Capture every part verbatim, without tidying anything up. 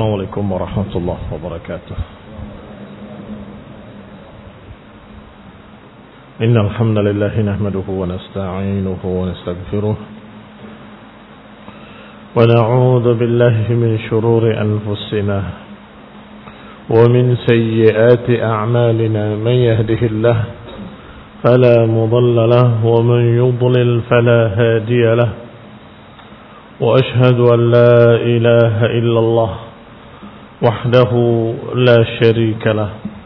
السلام عليكم ورحمة الله وبركاته. إن الحمد لله نحمده ونستعينه ونستغفره ونعوذ بالله من شرور أنفسنا ومن سيئات أعمالنا. من يهده الله فلا مضل له ومن يضلل فلا هادي له. وأشهد أن لا إله إلا الله وحده لا شريك له.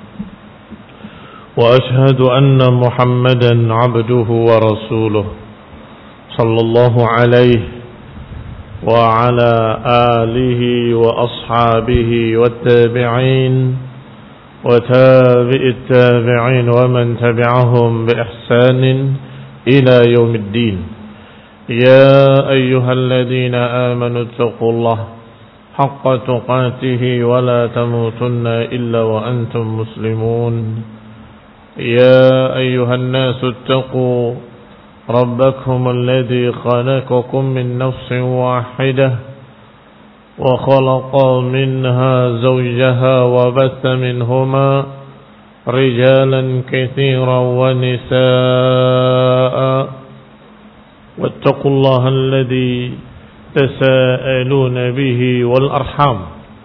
وأشهد أن محمدا عبده ورسوله صلى الله عليه وعلى آله وأصحابه والتابعين وتابع التابعين ومن تبعهم بإحسان إلى يوم الدين. يا أيها الذين آمنوا اتقوا الله حق تقاته ولا تموتن إلا وأنتم مسلمون. يا أيها الناس اتقوا ربكم الذي خلقكم من نفس واحدة وخلق منها زوجها وبث منهما رجالا كثيرا ونساء. واتقوا الله الذي تساءلون به والأرحام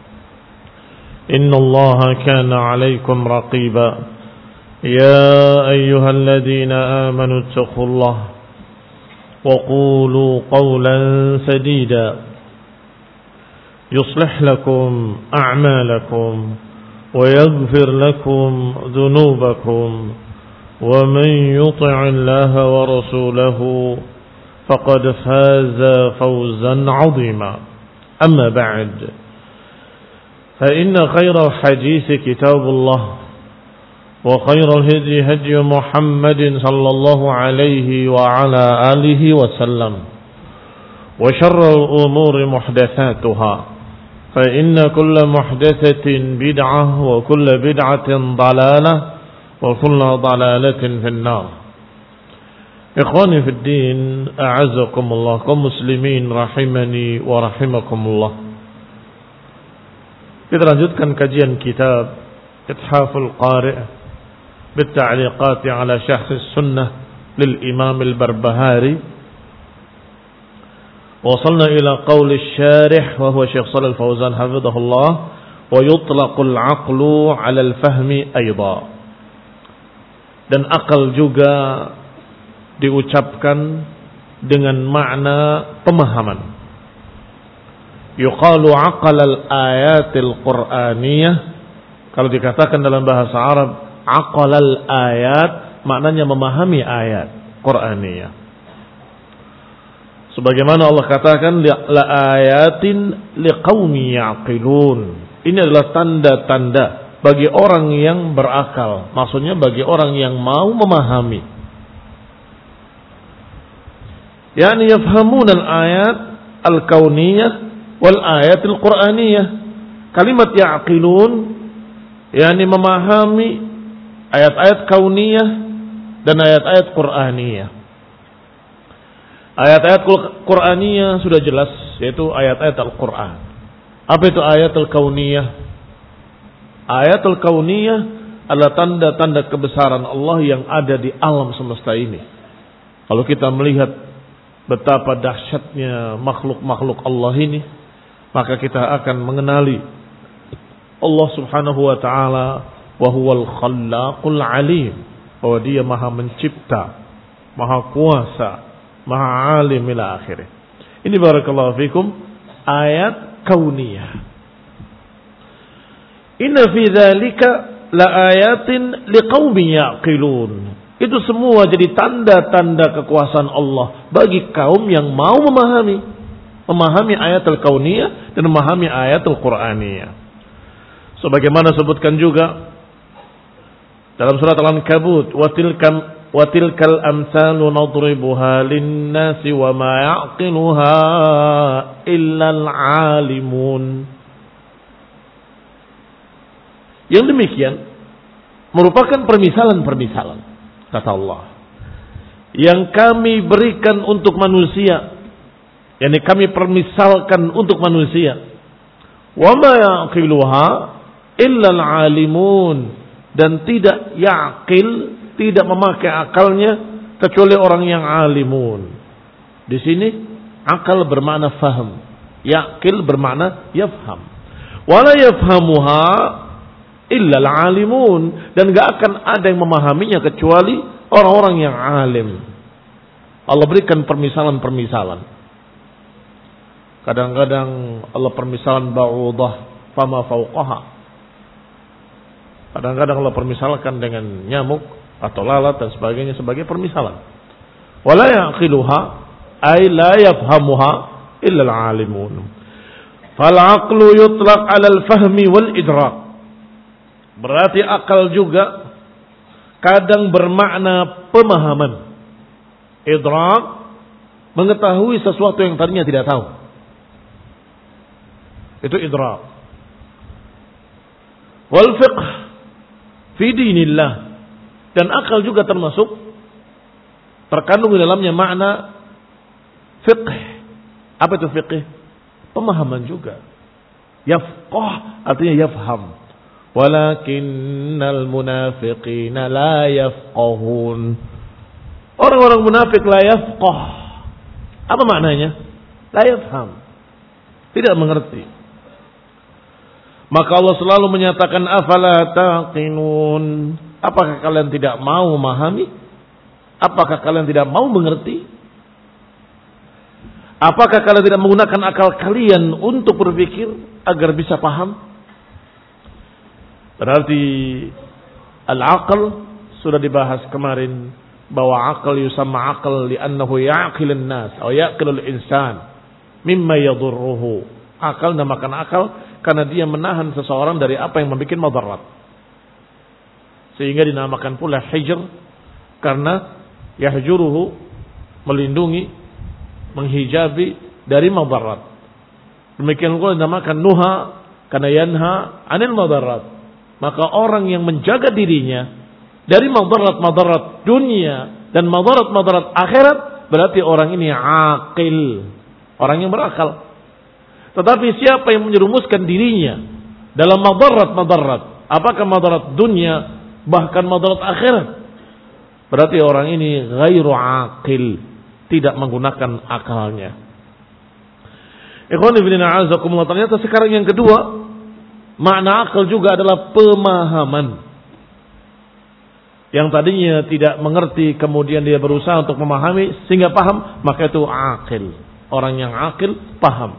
إن الله كان عليكم رقيبا. يا أيها الذين آمنوا اتقوا الله وقولوا قولا سديدا يصلح لكم أعمالكم ويغفر لكم ذنوبكم ومن يطع الله ورسوله فقد فاز فوزا عظيما. أما بعد فإن خير الحديث كتاب الله وخير الهدي هدي محمد صلى الله عليه وعلى آله وسلم وشر الأمور محدثاتها فإن كل محدثة بدعة وكل بدعة ضلالة وكل ضلالة في النار. Ikhwani fi din, a'azzakumullah, kaum muslimin rahimani wa rahimakumullah. Kita lanjutkan kajian kitab Ithaful Qari' بالتعليقات على شرح السنة للإمام البربهاري. وصلنا إلى قول الشارح وهو شيخ صالح الفوزان حفظه الله: ويطلق العقل على الفهم أيضا. Dan akal juga diucapkan dengan makna pemahaman. Yuqalu aqalal ayatil qur'aniyah. Kalau dikatakan dalam bahasa Arab aqalal ayat, maknanya memahami ayat Qur'aniyah. Sebagaimana Allah katakan la ayatin liqaumi yaqilun. Ini adalah tanda-tanda bagi orang yang berakal. Maksudnya bagi orang yang mau memahami. Yani yafhamuna al-ayat al-kauniyah wal ayat al-Qur'aniyah. Kalimat yaqilun yani memahami ayat-ayat kauniyah dan ayat-ayat Qur'aniyah. Ayat-ayat Qur'aniyah sudah jelas, yaitu ayat-ayat Al-Qur'an. Apa itu ayat al-kauniyah? Ayat al-kauniyah adalah tanda-tanda kebesaran Allah yang ada di alam semesta ini. Kalau kita melihat betapa dahsyatnya makhluk-makhluk Allah ini, maka kita akan mengenali Allah Subhanahu wa taala wa huwal khallaqul alim, bahwa dia maha mencipta, maha kuasa, maha alim ila akhirih. Ini barakallahu fikum ayat kauniyah. Inna fi dzalika la ayatin liqaumin yaqilun. Itu semua jadi tanda-tanda kekuasaan Allah bagi kaum yang mau memahami memahami ayat al-kauniyah dan memahami ayat al-Qur'aniyah. Sebagaimana sebutkan juga dalam surat Al-Ankabut, wa tilkam wa tilkal amsalu nadribuha lin-nasi wa ma ya'qiluha illa al-alimun. Yang demikian merupakan permisalan-permisalan, kata Allah, yang kami berikan untuk manusia, yakni kami permisalkan untuk manusia. Wa ma yaqiluha illa al-alimun, dan tidak yaqil, tidak memakai akalnya kecuali orang yang alimun. Di sini akal bermakna faham, yaqil bermakna yafham. Wala yafhamuha illa al-alimun, dan enggak akan ada yang memahaminya kecuali orang-orang yang alim. Allah berikan permisalan-permisalan. Kadang-kadang Allah permisalan ba'udah fama fauqaha. Kadang-kadang Allah permisalkan dengan nyamuk atau lalat dan sebagainya sebagai permisalan. Wala yaqiluha ay la yafhamuha illa al-alimun. Fal aqlu yutlaq 'ala al-fahmi wal idrak. Berarti akal juga kadang bermakna pemahaman. Idrak, mengetahui sesuatu yang tadinya tidak tahu. Itu idrak. Wal fiqh fi dinillah, dan akal juga termasuk terkandung di dalamnya makna fiqh. Apa itu fiqh? Pemahaman juga. Yafqah artinya yafham. Walakinnal munafiqina la yafqahun. Orang-orang munafik la yafqah. Apa maknanya? La yafham. Tidak mengerti. Maka Allah selalu menyatakan afala taqinun. Apakah kalian tidak mau memahami? Apakah kalian tidak mau mengerti? Apakah kalian tidak menggunakan akal kalian untuk berpikir agar bisa paham? Berarti al-aql sudah dibahas kemarin, bahwa akal yusamma akal li'annahu ya'qilun nas atau ya'qilul insan mimma yadurruhu. Akal namakan akal karena dia menahan seseorang dari apa yang membuat madarat. Sehingga dinamakan pula hijr karena yahjuruhu, melindungi, menghijabi dari madarat. Demikian pula dinamakan nuha karena yanha anil madarat. Maka orang yang menjaga dirinya dari madarat-madarat dunia dan madarat-madarat akhirat, berarti orang ini aqil, orang yang berakal. Tetapi siapa yang menyerumuskan dirinya dalam madarat-madarat, apakah madarat dunia bahkan madarat akhirat, berarti orang ini ghairu aqil, tidak menggunakan akalnya. Ikhwan fillah azakumullah, ternyata sekarang yang kedua, makna akal juga adalah pemahaman. Yang tadinya tidak mengerti, kemudian dia berusaha untuk memahami sehingga paham, maka itu aqil. Orang yang aqil paham.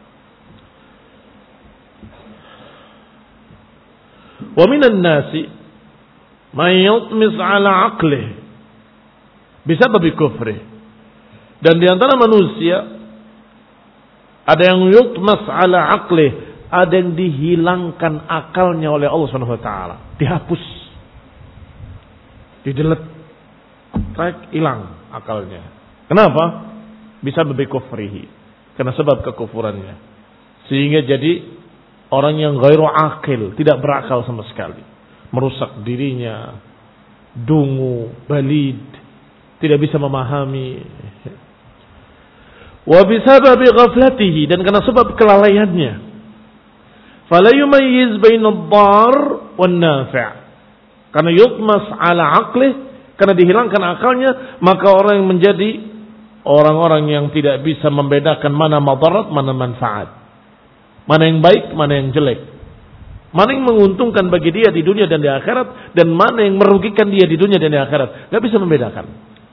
Wa minan nasi man yutmis ala aqlih bisababi kufrih. Dan di antara manusia ada yang yutmas ala aqlih, ada yang dihilangkan akalnya oleh Allah Subhanahu wa taala, dihapus, didelet, trek, hilang akalnya. Kenapa? Bisa lebih kufrihi, karena sebab kekufurannya, sehingga jadi orang yang ghairu aqil, tidak berakal sama sekali, merusak dirinya, dungu, balid, tidak bisa memahami. Wa bisababi ghaflatihi, dan karena sebab kelalaiannya, fala yumayyiz bainad dar wan nafi'. Karena yutmas ala aqlih, karena dihilangkan akalnya, maka orang yang menjadi orang-orang yang tidak bisa membedakan mana madarat, mana manfaat, mana yang baik, mana yang jelek, mana yang menguntungkan bagi dia di dunia dan di akhirat, dan mana yang merugikan dia di dunia dan di akhirat. Gak bisa membedakan.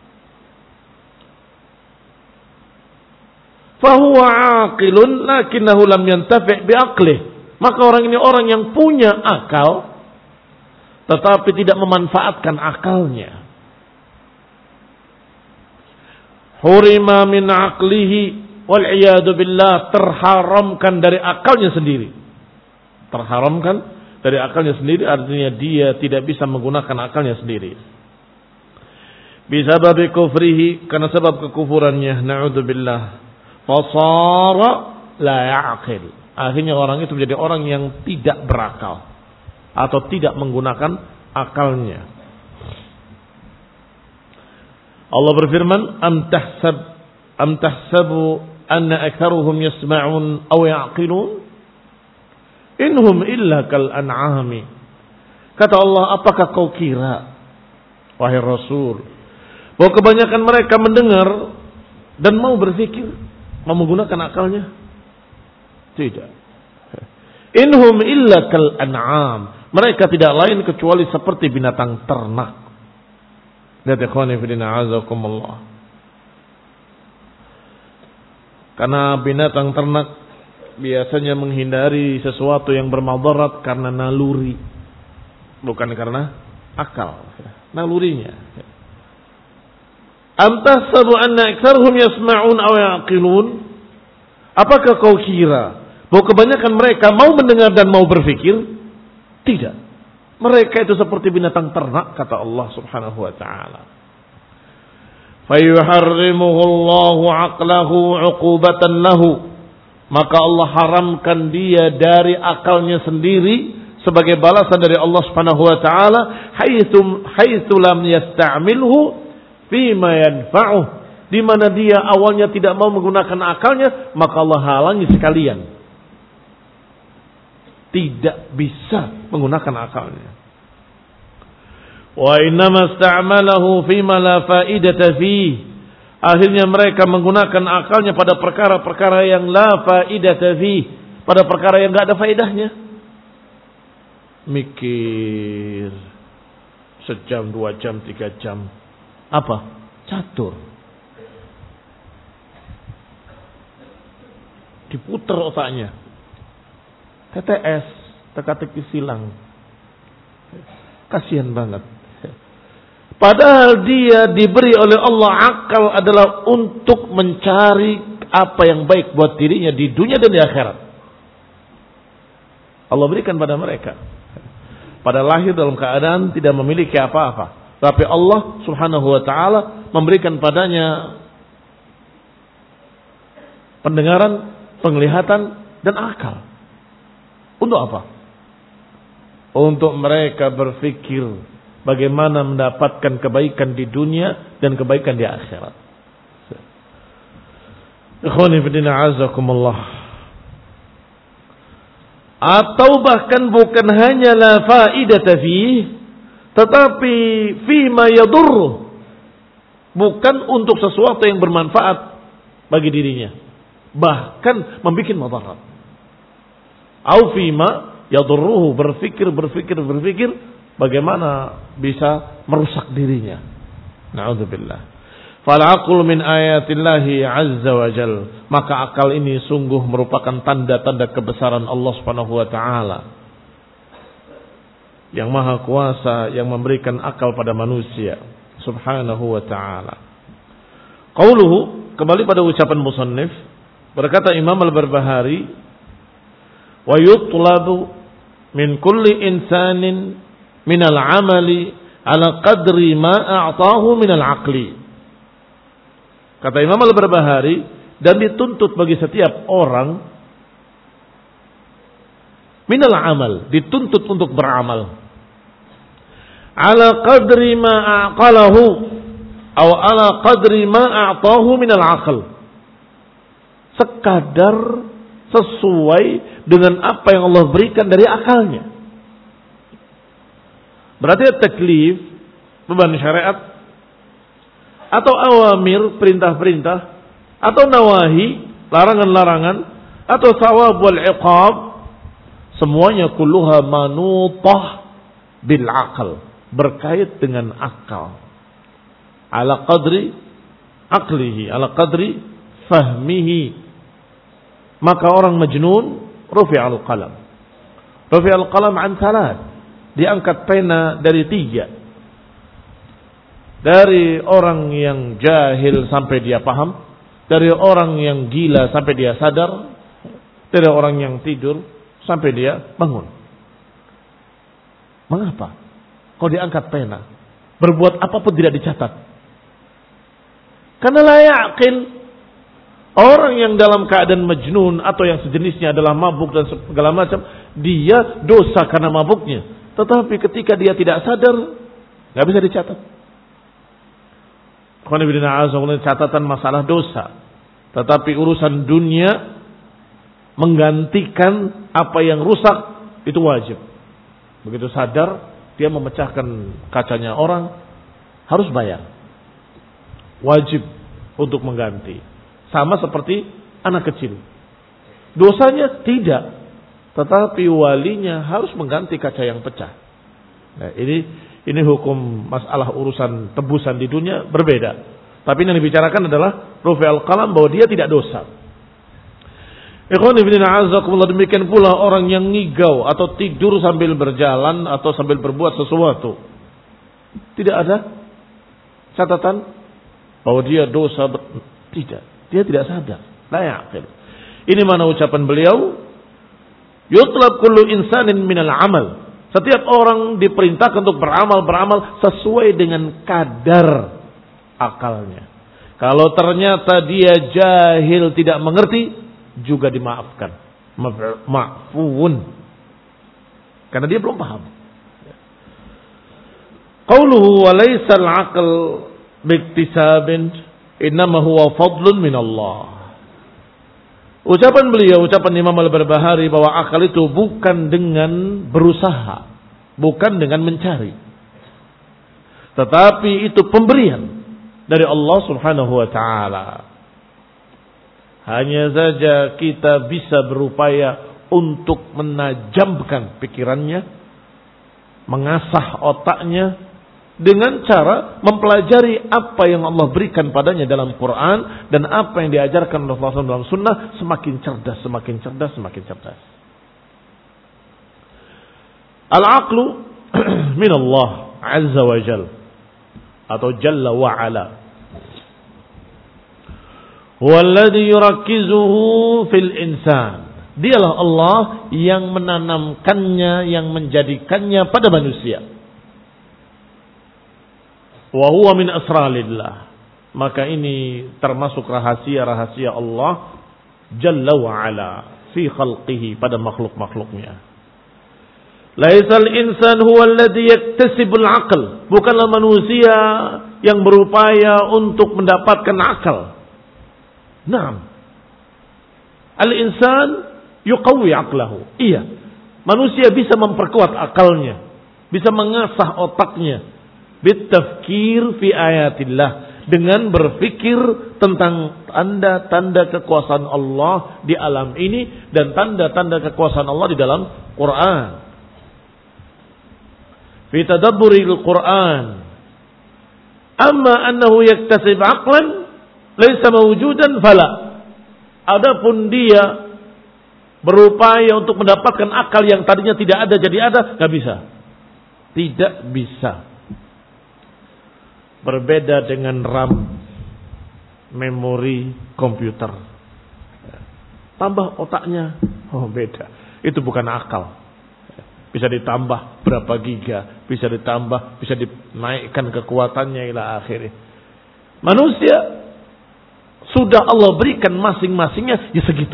Fahuwa aqilun lakinnahu lam yantafi' biaqlih. Maka orang ini orang yang punya akal, tetapi tidak memanfaatkan akalnya. Hurima min aqlihi wal iyadu billah, terharamkan dari akalnya sendiri. Terharamkan dari akalnya sendiri artinya dia tidak bisa menggunakan akalnya sendiri. Bisababi kufrihi, karena sebab kekufurannya, na'udzubillah, fasara la ya'qil. Akhirnya orang itu menjadi orang yang tidak berakal atau tidak menggunakan akalnya. Allah berfirman, am tahsab am tahsabu anna aktsaruhum yasma'un aw ya'qilun. Inhum illa kal an'ami. Kata Allah, apakah kau kira, wahai Rasul, bahwa kebanyakan mereka mendengar dan mau berpikir, mau menggunakan akalnya? Tidak. Inhum illa kal an'am. Mereka tidak lain kecuali seperti binatang ternak. Lihat ikhwani fillah azakumullah. Karena binatang ternak biasanya menghindari sesuatu yang bermadarat karena naluri, bukan karena akal. Nalurinya. Am tahsabu anna aktsarhum yasma'un aw yaqilun? Apakah kau kira bahwa kebanyakan mereka mau mendengar dan mau berpikir? Tidak. Mereka itu seperti binatang ternak, kata Allah Subhanahu wa taala. Fayuharrimuhu Allahu 'aqlahu 'uqubatan lahu. Maka Allah haramkan dia dari akalnya sendiri sebagai balasan dari Allah Subhanahu wa taala, haitsu haitsu lam yasta'milhu fima yanfa'uh. Di mana dia awalnya tidak mau menggunakan akalnya, maka Allah halangi sekalian. Tidak bisa menggunakan akalnya. Wa innama ista'malahu fima la fa'idata fihi. Akhirnya mereka menggunakan akalnya pada perkara-perkara yang la fa'idata fihi, pada perkara yang enggak ada faedahnya. Mikir sejam, dua jam, tiga jam. Apa? Catur. Diputer otaknya. T T S, teka-teki silang. Kasihan banget. Padahal dia diberi oleh Allah akal adalah untuk mencari apa yang baik buat dirinya di dunia dan di akhirat. Allah berikan pada mereka. Pada lahir dalam keadaan tidak memiliki apa-apa. Tapi Allah Subhanahu wa ta'ala memberikan padanya pendengaran, penglihatan, dan akal. Untuk apa? Untuk mereka berpikir bagaimana mendapatkan kebaikan di dunia dan kebaikan di akhirat. Ikhwani fillah azakumullah. Atau bahkan bukan hanya la faidata fihi, tetapi fima yadurru, bukan untuk sesuatu yang bermanfaat bagi dirinya, bahkan membuat madarat. Au fima yadurruhu, berfikir berfikir berfikir bagaimana bisa merusak dirinya. Na'udzubillah. Fal aqlu min ayatillahi azza wa jal. Maka akal ini sungguh merupakan tanda-tanda kebesaran Allah Subhanahu wa taala, yang maha kuasa, yang memberikan akal pada manusia Subhanahu wa taala. Qauluhu, kembali pada ucapan musannif, berkata Imam Al-Barbahari, wa yutlabu min kulli insanin minal amali ala qadri ma a'tahu minal aqli. Kata Imam Al-Barbahari, dan dituntut bagi setiap orang minal amal, dituntut untuk beramal ala qadri ma a'qalahu atau ala qadri ma a'tahu minal aql, sekadar sesuai dengan apa yang Allah berikan dari akalnya. Berarti taklif, beban syariat, atau awamir, perintah-perintah, atau nawahi, larangan-larangan, atau sawab wal iqab, semuanya kulluha manutah bil aql, berkait dengan akal. Ala qadri aqlihi, ala qadri fahmihi. Maka orang majnun rufi'al qalam. Rufi'al qalam an thalath, diangkat pena dari tiga. Dari orang yang jahil sampai dia paham, dari orang yang gila sampai dia sadar, dari orang yang tidur sampai dia bangun. Mengapa? Kau diangkat pena, berbuat apapun tidak dicatat. Karena la yaqil. Orang yang dalam keadaan majnun atau yang sejenisnya adalah mabuk dan segala macam, dia dosa karena mabuknya. Tetapi ketika dia tidak sadar, nggak bisa dicatat. Catatan masalah dosa. Tetapi urusan dunia menggantikan apa yang rusak itu wajib. Begitu sadar dia memecahkan kacanya orang, harus bayar. Wajib untuk mengganti. Sama seperti anak kecil. Dosanya tidak, tetapi walinya harus mengganti kaca yang pecah. Nah, ini ini hukum masalah urusan tebusan di dunia berbeda. Tapi yang dibicarakan adalah rufi al-qalam, bahwa dia tidak dosa. Ikhwan fillah a'azzakumullah, demikian pula orang yang ngigau atau tidur sambil berjalan atau sambil berbuat sesuatu. Tidak ada catatan bahwa dia dosa. Tidak, dia tidak sadar. La ya'qil. Ini mana ucapan beliau? Yutlab kullu insanin minal amal. Setiap orang diperintahkan untuk beramal-beramal sesuai dengan kadar akalnya. Kalau ternyata dia jahil, tidak mengerti, juga dimaafkan. Ma'fuun. Karena dia belum paham. Qauluhu wa laysa al-aql biktisabin innama huwa fadlun min Allah. Ucapan beliau, ucapan Imam Al-Barbahari, bahwa akal itu bukan dengan berusaha, bukan dengan mencari, tetapi itu pemberian dari Allah Subhanahu wa taala. Hanya saja kita bisa berupaya untuk menajamkan pikirannya, mengasah otaknya dengan cara mempelajari apa yang Allah berikan padanya dalam Quran dan apa yang diajarkan oleh Rasulullah dalam Sunnah. Semakin cerdas, semakin cerdas, semakin cerdas. Al-aqlu min Allah Azza wa Jal atau Jalla wa Ala. Walladhi yurakkizuhu fil insan. Dialah Allah yang menanamkannya, yang menjadikannya pada manusia. Wa huwa min asrarillah. Maka ini termasuk rahasia-rahasia Allah Jalla wa Ala fi khalqihi, pada makhluk-makhluknya. Laisal insan huwa alladhi yaktasibul aql. Bukanlah manusia yang berupaya untuk mendapatkan akal. Naam. Al-insan yuqawwi aqlahu. Iya. Manusia bisa memperkuat akalnya, bisa mengasah otaknya bitafkir fi ayatillah, dengan berpikir tentang tanda-tanda kekuasaan Allah di alam ini dan tanda-tanda kekuasaan Allah di dalam Quran. Fi tadabburil Quran. Amma annahu yaktasib aqlan laisa mawjudan fala. Adapun dia berupaya untuk mendapatkan akal yang tadinya tidak ada jadi ada, enggak bisa. Tidak bisa. Berbeda dengan RAM, memori komputer. Tambah otaknya, oh beda. Itu bukan akal. Bisa ditambah berapa giga, bisa ditambah, bisa dinaikkan kekuatannya ila akhirnya. Manusia sudah Allah berikan masing-masingnya ya segitu.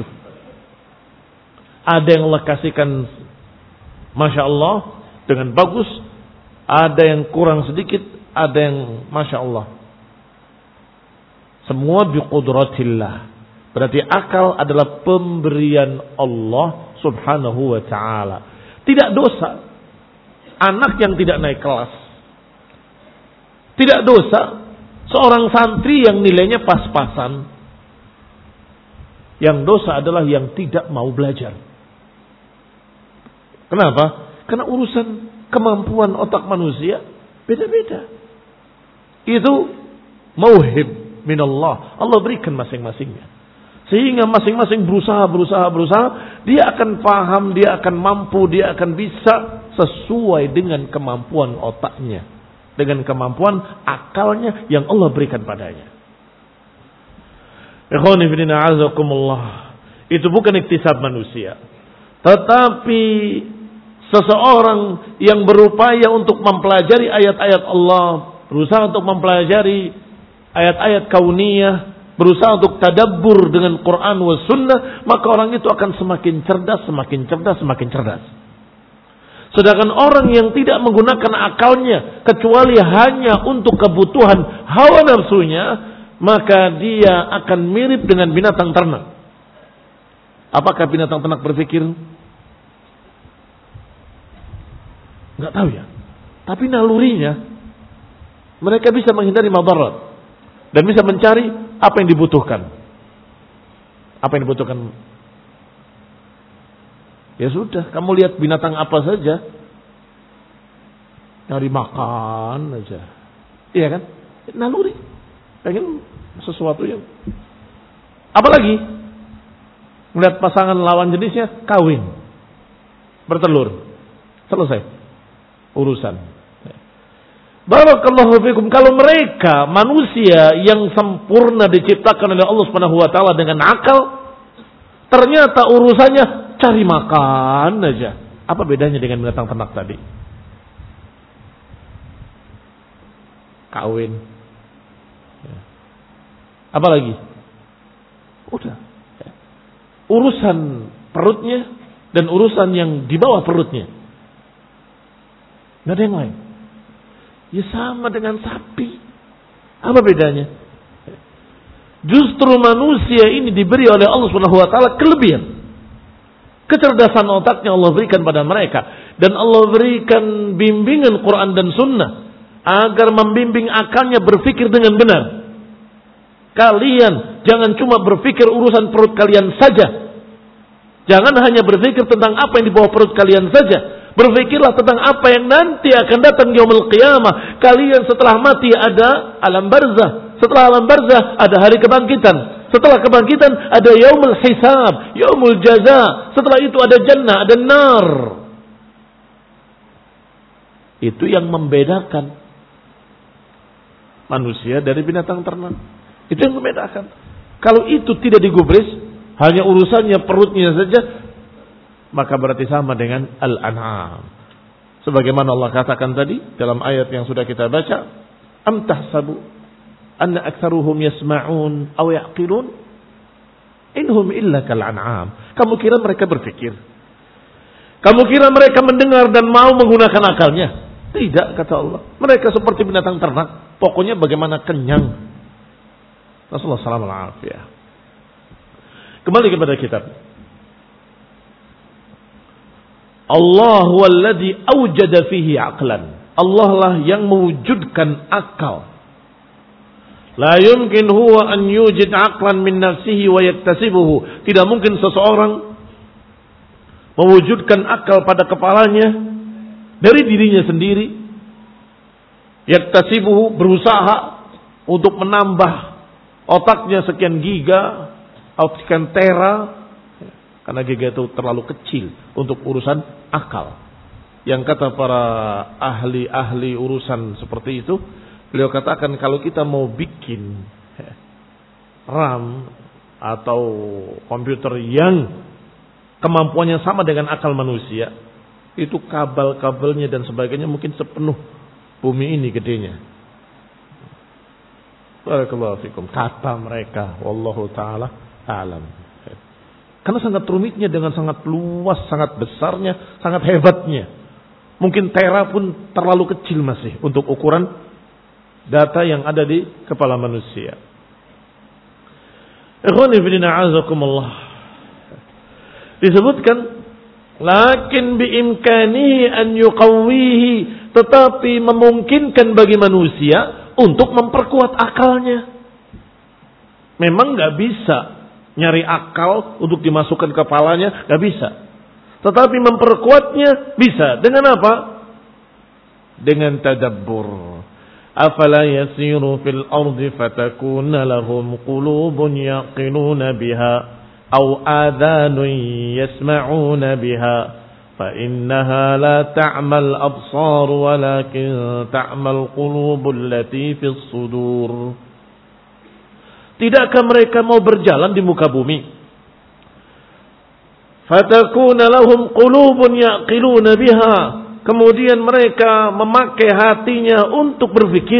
Ada yang Allah kasihkan Masya Allah dengan bagus, ada yang kurang sedikit, ada yang Masya Allah. Semua biqudratillah. Berarti akal adalah pemberian Allah Subhanahu wa ta'ala. Tidak dosa anak yang tidak naik kelas. Tidak dosa seorang santri yang nilainya pas-pasan. Yang dosa adalah yang tidak mau belajar. Kenapa? Karena urusan kemampuan otak manusia beda-beda. Itu mauhib minallah. Allah berikan masing-masingnya. Sehingga masing-masing berusaha, berusaha, berusaha. Dia akan paham, dia akan mampu, dia akan bisa sesuai dengan kemampuan otaknya. Dengan kemampuan akalnya yang Allah berikan padanya. Ikhwani fillah a'azakumullah. Itu bukan iktisab manusia. Tetapi seseorang yang berupaya untuk mempelajari ayat-ayat Allah, berusaha untuk mempelajari ayat-ayat kauniyah, berusaha untuk tadabbur dengan Quran wa sunnah, maka orang itu akan semakin cerdas, semakin cerdas, semakin cerdas. Sedangkan orang yang tidak menggunakan akalnya kecuali hanya untuk kebutuhan hawa nafsunya, maka dia akan mirip dengan binatang ternak. Apakah binatang ternak berpikir? Enggak tahu ya. Tapi nalurinya mereka bisa menghindari madarat dan bisa mencari apa yang dibutuhkan. Apa yang dibutuhkan? Ya sudah, kamu lihat binatang apa saja, nyari makan aja. Iya kan? Naluri. Pengen sesuatu yang apalagi melihat pasangan lawan jenisnya kawin, bertelur, selesai urusan. Barakallahu fikum. Kalau mereka manusia yang sempurna diciptakan oleh Allah Subhanahu wa taala dengan akal, ternyata urusannya cari makan aja. Apa bedanya dengan binatang ternak tadi? Kawin. Apa lagi? Udah. Urusan perutnya dan urusan yang di bawah perutnya. Nggak ada yang lain. Ya sama dengan sapi. Apa bedanya? Justru manusia ini diberi oleh Allah Subhanahu wa taala kelebihan. Kecerdasan otaknya Allah berikan pada mereka, dan Allah berikan bimbingan Quran dan Sunnah agar membimbing akalnya berpikir dengan benar. Kalian jangan cuma berpikir urusan perut kalian saja. Jangan hanya berpikir tentang apa yang di bawah perut kalian saja. Berpikirlah tentang apa yang nanti akan datang di yaumul qiyamah. Kalian setelah mati ada alam barzah. Setelah alam barzah ada hari kebangkitan. Setelah kebangkitan ada yaumul hisab, yaumul jaza. Setelah itu ada jannah, ada nar. Itu yang membedakan manusia dari binatang ternak. Itu yang membedakan. Kalau itu tidak digubris, hanya urusannya perutnya saja, maka berarti sama dengan al-an'am. Sebagaimana Allah katakan tadi dalam ayat yang sudah kita baca, am tahsabu anna aktsaruhum yasma'un aw ya'qilun inhum illa kal an'am. Kamu kira mereka berpikir? Kamu kira mereka mendengar dan mau menggunakan akalnya? Tidak, kata Allah. Mereka seperti binatang ternak. Pokoknya bagaimana kenyang. Rasulullah sallallahu alaihi wasallam. Kembali kepada kitab. Allah walladzi awjada fihi aqlan. Allah lah yang mewujudkan akal. La yumkin huwa an yujid aqlan min nafsihi wa yaktasibuhu. Tidak mungkin seseorang mewujudkan akal pada kepalanya dari dirinya sendiri. Yaktasibuhu, berusaha untuk menambah otaknya sekian giga atau sekian tera. Karena giga itu terlalu kecil untuk urusan akal. Yang kata para ahli-ahli urusan seperti itu, beliau katakan kalau kita mau bikin RAM atau komputer yang kemampuannya sama dengan akal manusia, itu kabel-kabelnya dan sebagainya mungkin sepenuh bumi ini gedenya. Barakallahu fikum. Kata mereka, wallahu ta'ala a'lam. Karena sangat rumitnya dengan sangat luas, sangat besarnya, sangat hebatnya. Mungkin tera pun terlalu kecil masih untuk ukuran data yang ada di kepala manusia. Ikhwani fillah a'azakumullah. Disebutkan, lakin biimkanihi an yuqawwihi, tetapi memungkinkan bagi manusia untuk memperkuat akalnya. Memang nggak bisa nyari akal untuk dimasukkan ke kepalanya, gak bisa. Tetapi memperkuatnya bisa. Dengan apa? Dengan tadabbur. Afala yasiru fil ardi fatakuna lahum qulubun yaqiluna biha aw adhanun yasma'una biha fa innaha la ta'mal absar walakin ta'mal qulubul lati fis sudur. Tidakkah mereka mau berjalan di muka bumi? Fatakuna lahum qulubun yaqiluna biha. Kemudian mereka memakai hatinya untuk berpikir.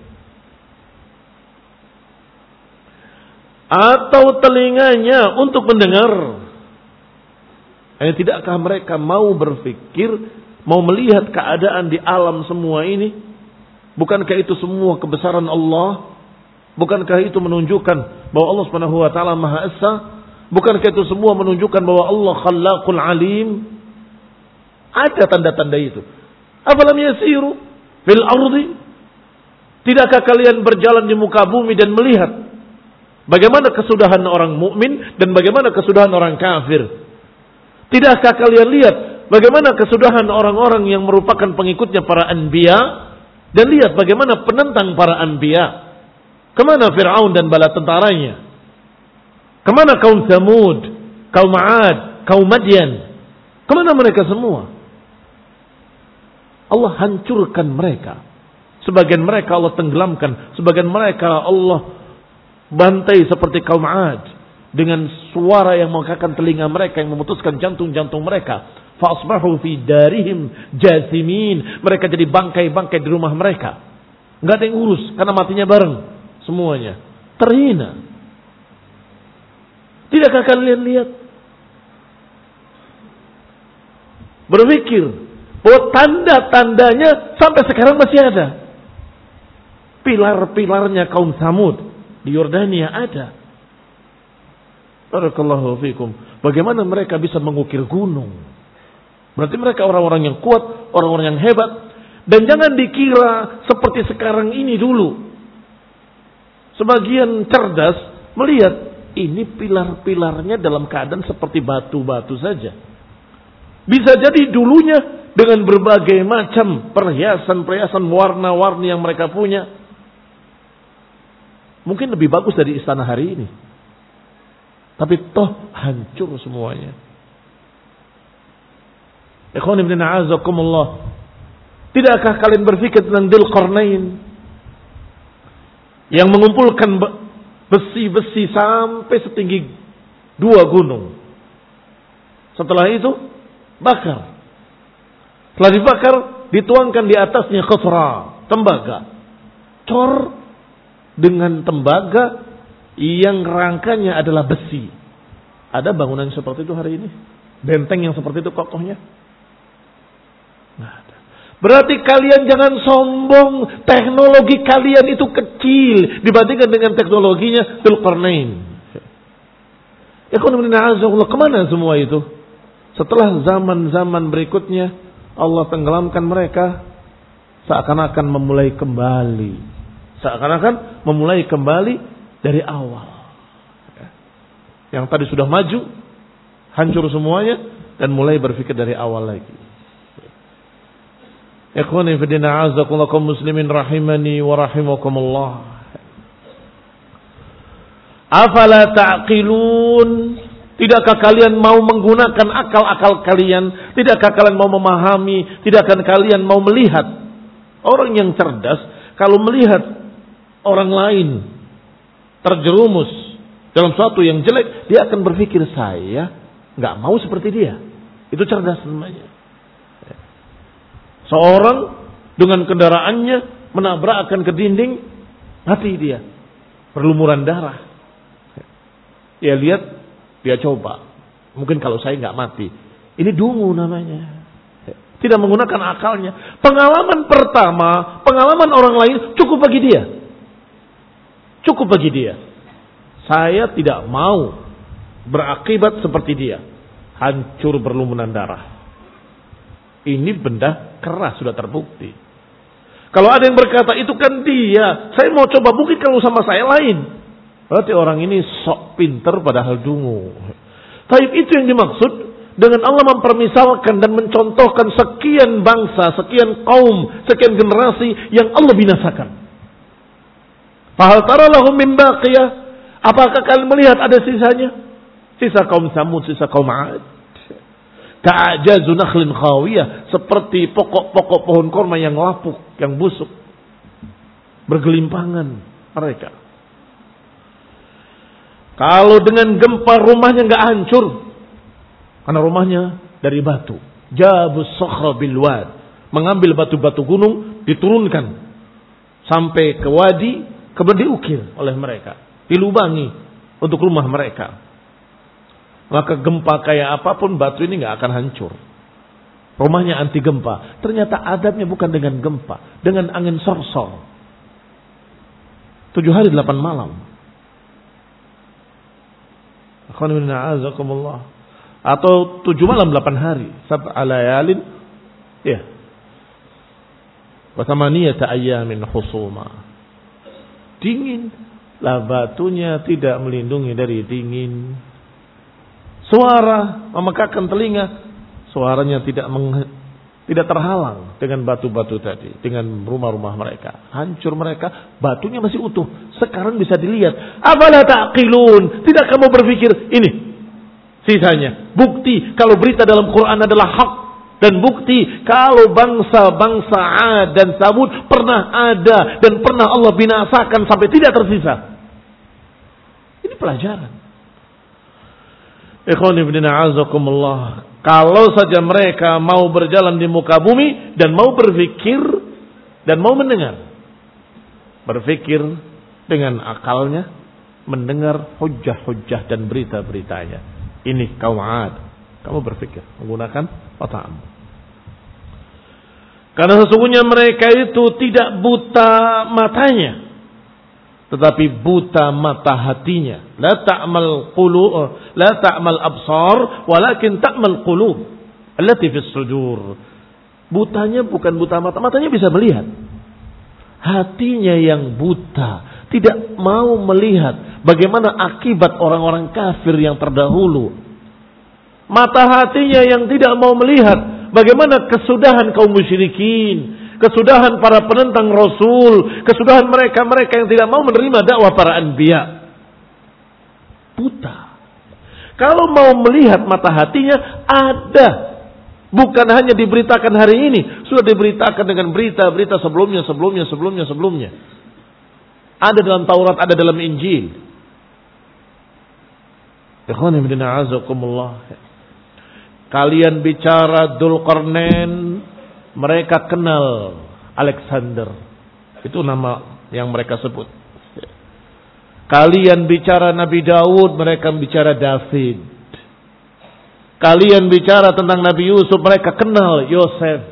Atau telinganya untuk mendengar. Eh, tidakkah mereka mau berpikir, mau melihat keadaan di alam semua ini? Bukankah itu semua kebesaran Allah? Bukankah itu menunjukkan bahwa Allah Subhanahu wa taala Maha Esa? Bukankah itu semua menunjukkan bahwa Allah Khallaqul Alim? Ada tanda-tanda itu. Afalam yasiru fil ardi? Tidakkah kalian berjalan di muka bumi dan melihat bagaimana kesudahan orang mukmin dan bagaimana kesudahan orang kafir? Tidakkah kalian lihat bagaimana kesudahan orang-orang yang merupakan pengikutnya para anbiya dan lihat bagaimana penentang para anbiya? Kemana Fir'aun dan bala tentaranya? Kemana kaum Thamud, kaum 'Ad, kaum Madyan? Kemana mereka semua? Allah hancurkan mereka. Sebagian mereka Allah tenggelamkan. Sebagian mereka Allah bantai seperti kaum 'Ad. Dengan suara yang mengangkat telinga mereka, yang memutuskan jantung-jantung mereka. Fa'asbahu fi darihim jathimin. Mereka jadi bangkai-bangkai di rumah mereka. Nggak ada yang urus karena matinya bareng semuanya. Terhina. Tidakkah kalian lihat? Berpikir bahwa tanda-tandanya sampai sekarang masih ada. Pilar-pilarnya kaum Tsamud di Yordania ada. Barakallahu fikum. Bagaimana mereka bisa mengukir gunung? Berarti mereka orang-orang yang kuat, orang-orang yang hebat. Dan jangan dikira seperti sekarang ini dulu. Sebagian cerdas melihat ini pilar-pilarnya dalam keadaan seperti batu-batu saja. Bisa jadi dulunya dengan berbagai macam perhiasan-perhiasan warna-warni yang mereka punya. Mungkin lebih bagus dari istana hari ini. Tapi toh hancur semuanya. Ikhwan ibn a'azakumullah. Tidakkah kalian berpikir tentang Dzulqarnain yang mengumpulkan besi-besi sampai setinggi dua gunung. Setelah itu bakar. Setelah dibakar dituangkan di atasnya khasra, tembaga. Cor dengan tembaga yang rangkanya adalah besi. Ada bangunan seperti itu hari ini? Benteng yang seperti itu kokohnya? Nggak ada. Berarti kalian jangan sombong. Teknologi kalian itu kecil dibandingkan dengan teknologinya Dzulqarnain. Kemana semua itu? Setelah zaman-zaman berikutnya Allah tenggelamkan mereka, seakan-akan memulai kembali. Seakan-akan memulai kembali dari awal. Yang tadi sudah maju, hancur semuanya, dan mulai berpikir dari awal lagi. Ikhwani fillah a'azakumullah kaum muslimin rahimani wa rahimakumullah. Afala ta'qilun? Tidakkah kalian mau menggunakan akal-akal kalian? Tidakkah kalian mau memahami? Tidakkah kalian mau melihat? Orang yang cerdas kalau melihat orang lain terjerumus dalam suatu yang jelek, dia akan berpikir, saya nggak mau seperti dia. Itu cerdas namanya. Seorang dengan kendaraannya menabrakkan ke dinding, mati dia, berlumuran darah. Ya lihat, dia coba. Mungkin kalau saya nggak mati, ini dungu namanya. Tidak menggunakan akalnya. Pengalaman pertama, pengalaman orang lain cukup bagi dia. Cukup bagi dia. Saya tidak mau berakibat seperti dia. Hancur berlumuran darah. Ini benda keras sudah terbukti. Kalau ada yang berkata itu kan dia, saya mau coba, mungkin kalau sama saya lain. Berarti orang ini sok pinter padahal dungu. Tapi itu yang dimaksud dengan Allah mempermisalkan dan mencontohkan sekian bangsa, sekian kaum, sekian generasi yang Allah binasakan. Fahal tara lahum min baqiyah? Apakah kalian melihat ada sisanya? Sisa kaum Tsamud, sisa kaum 'Ad. Ka'ajazu nakhlin khawiyah, seperti pokok-pokok pohon korma yang lapuk, yang busuk. Bergelimpangan mereka. Kalau dengan gempa rumahnya enggak hancur, karena rumahnya dari batu. Jabus sakhra bil wad, mengambil batu-batu gunung diturunkan sampai ke wadi, kemudian diukir oleh mereka, dilubangi untuk rumah mereka. Maka gempa kayak apapun batu ini nggak akan hancur. Rumahnya anti gempa. Ternyata adabnya bukan dengan gempa, dengan angin sorsor. Tujuh hari delapan malam. Atau tujuh malam delapan hari. Sab'a layalin. Ya. Wa thamaniyata ayyamin husuma. Dingin. Lah batunya tidak melindungi dari dingin. Suara memekakkan telinga. Suaranya tidak meng, tidak terhalang dengan batu-batu tadi. Dengan rumah-rumah mereka. Hancur mereka. Batunya masih utuh. Sekarang bisa dilihat. Afala ta'qilun. Tidak kamu berpikir. Ini. Sisanya. Bukti kalau berita dalam Quran adalah hak. Dan bukti kalau bangsa-bangsa Ad dan Samud pernah ada dan pernah Allah binasakan sampai tidak tersisa. Ini pelajaran. Ikhwan ibn a'azakumullah. Kalau saja mereka mau berjalan di muka bumi dan mau berpikir dan mau mendengar. Berpikir dengan akalnya, mendengar hujjah-hujjah dan berita-beritanya. Ini kaum Ad. Kamu berpikir menggunakan otakmu. Karena sesungguhnya mereka itu tidak buta matanya, tetapi buta mata hatinya. La ta'mal qulub, la ta'mal absar, walakin ta'mal qulub allati fis sudur. Butanya bukan buta mata, matanya bisa melihat. Hatinya yang buta, tidak mau melihat bagaimana akibat orang-orang kafir yang terdahulu. Mata hatinya yang tidak mau melihat bagaimana kesudahan kaum musyrikin, kesudahan para penentang Rasul, kesudahan mereka-mereka yang tidak mau menerima dakwah para anbiya. Buta. Kalau mau melihat mata hatinya ada. Bukan hanya diberitakan hari ini, sudah diberitakan dengan berita-berita sebelumnya, sebelumnya, sebelumnya, sebelumnya. Ada dalam Taurat, ada dalam Injil. Ikhwan ibn a'azakumullah. Kalian bicara Dzulqarnain, mereka kenal Alexander. Itu nama yang mereka sebut. Kalian bicara Nabi Daud, mereka bicara David. Kalian bicara tentang Nabi Yusuf, mereka kenal Yosef.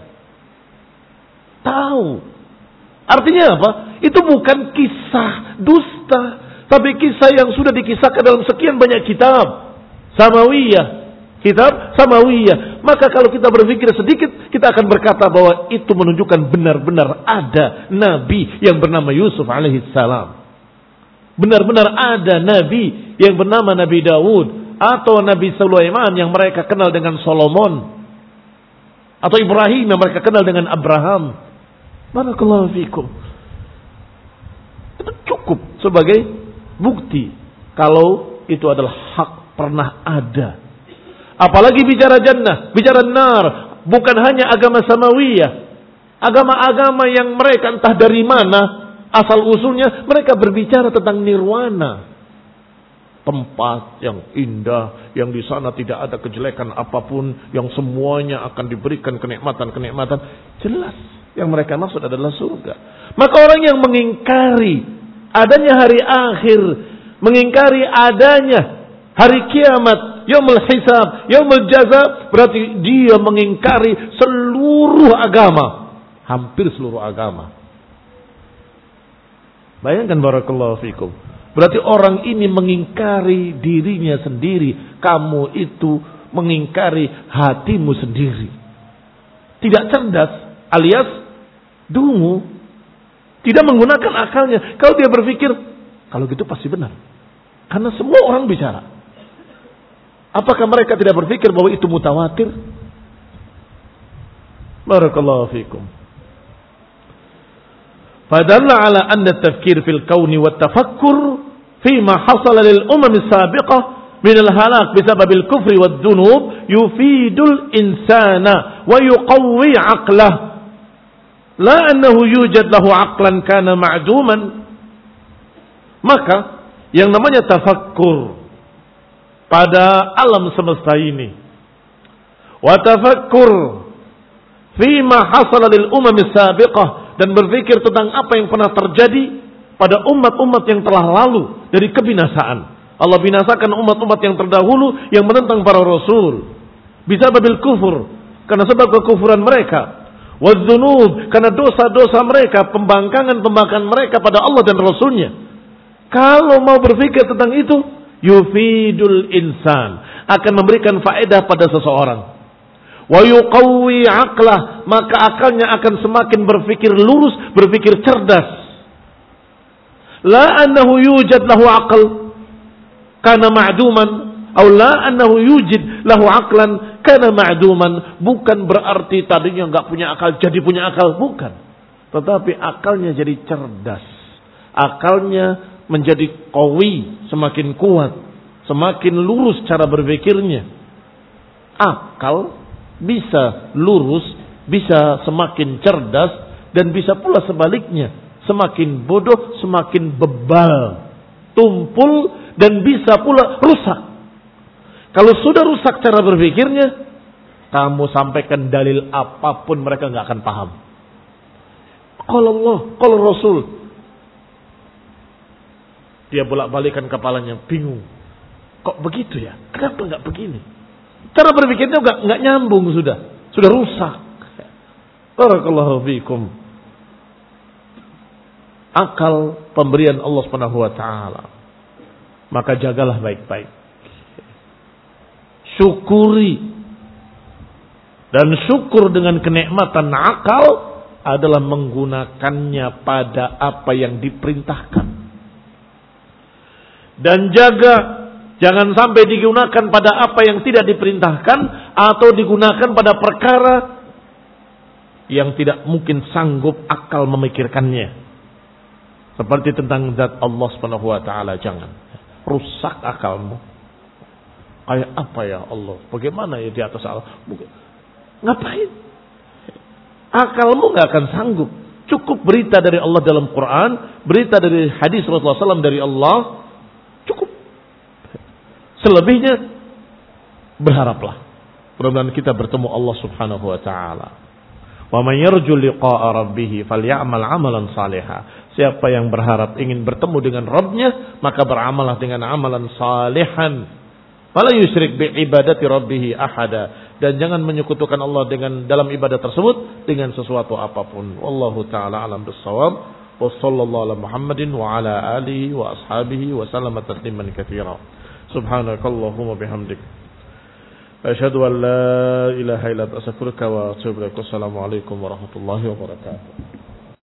Tahu. Artinya apa? Itu bukan kisah dusta, tapi kisah yang sudah dikisahkan dalam sekian banyak kitab Samawiyah. Kitab Samawiyah. Maka kalau kita berpikir sedikit, kita akan berkata bahwa itu menunjukkan benar-benar ada Nabi yang bernama Yusuf alaihissalam. Benar-benar ada Nabi yang bernama Nabi Daud. Atau Nabi Sulaiman yang mereka kenal dengan Solomon. Atau Ibrahim yang mereka kenal dengan Abraham. Barakallahu fikum. Itu cukup sebagai bukti kalau itu adalah hak, pernah ada. Apalagi bicara jannah, bicara nar, bukan hanya agama samawiyah, agama-agama yang mereka entah dari mana asal usulnya, mereka berbicara tentang nirwana, tempat yang indah, yang di sana tidak ada kejelekan apapun, yang semuanya akan diberikan kenikmatan-kenikmatan. Jelas yang mereka maksud adalah surga. Maka orang yang mengingkari adanya hari akhir, mengingkari adanya hari kiamat, yaumul hisab, yaumul jaza, berarti dia mengingkari seluruh agama. Hampir seluruh agama. Bayangkan barakallahu fikum. Berarti orang ini mengingkari dirinya sendiri. Kamu itu mengingkari hatimu sendiri. Tidak cerdas alias dungu. Tidak menggunakan akalnya. Kalau dia berpikir, kalau gitu pasti benar. Karena semua orang bicara. Apakah mereka tidak berpikir bahwa itu mutawatir? Barakallahu fikum. Fadalla ala anna at-tafkir fil kauni wat tafakkur fima hasala lil umam as-sabiqah min al-halak bisabab al-kufri wad dhunub yufidul insana wa yuqawwi 'aqlah la annahu yujad lahu 'aqlan kana ma'duman. Maka yang namanya tafakkur pada alam semesta ini, wa tafakkur fima hasala lil umam as-sabiqah, dan berpikir tentang apa yang pernah terjadi pada umat-umat yang telah lalu dari kebinasaan. Allah binasakan umat-umat yang terdahulu yang menentang para rasul. Bisababil kufur, karena sebab kekufuran mereka. Wadzunub, karena dosa-dosa mereka, pembangkangan-pembangkangan mereka pada Allah dan Rasulnya. Kalau mau berpikir tentang itu, yufidul insan, akan memberikan faedah pada seseorang. Wa yuqawwi aqlah, maka akalnya akan semakin berpikir lurus, berpikir cerdas. La annahu yujad lahu aql kana ma'duman, atau la annahu yujid lahu aqlan kana ma'duman. Bukan berarti tadinya enggak punya akal jadi punya akal, bukan. Tetapi akalnya jadi cerdas. Akalnya menjadi qawi, semakin kuat, semakin lurus cara berpikirnya. Akal bisa lurus, bisa semakin cerdas, dan bisa pula sebaliknya, semakin bodoh, semakin bebal, tumpul, dan bisa pula rusak. Kalau sudah rusak cara berpikirnya, kamu sampaikan dalil apapun mereka nggak akan paham. Qala Allah, qala Rasul, dia bolak-balikan kepalanya, bingung. Kok begitu ya? Kenapa nggak begini? Cara berpikirnya nggak nggak nyambung, sudah sudah rusak. Barakallahu fiikum. Akal pemberian Allah Subhanahu wa taala. Maka jagalah baik-baik. Syukuri. Dan syukur dengan kenikmatan akal adalah menggunakannya pada apa yang diperintahkan. Dan jaga jangan sampai digunakan pada apa yang tidak diperintahkan, atau digunakan pada perkara yang tidak mungkin sanggup akal memikirkannya. Seperti tentang zat Allah Subhanahu wa taala, jangan rusak akalmu. Kayak apa ya Allah? Bagaimana ya di atas Allah? Ngapain? Akalmu nggak akan sanggup. Cukup berita dari Allah dalam Quran, berita dari hadis Rasulullah shallallahu alaihi wasallam dari Allah, cukup. Selebihnya berharaplah. Mudah-mudahan kita bertemu Allah Subhanahu wa taala. Wa man yarju liqa'a rabbih falyamal 'amalan shalihan. Siapa yang berharap ingin bertemu dengan Rabbnya, maka beramallah dengan amalan salihan. Wala yusyrik bi ibadati rabbih ahada. Dan jangan menyekutukan Allah dengan dalam ibadah tersebut dengan sesuatu apapun. Wallahu taala alam bissawab. Wa sallallahu ala Muhammadin wa ala alihi wa ashabihi wa sallama tasliman katsira. Subhanakallahumma bihamdik, asyhadu an la ilaha illa anta astaghfiruka wa atubu ilaik. Wassalamu alaikum warahmatullahi wabarakatuh.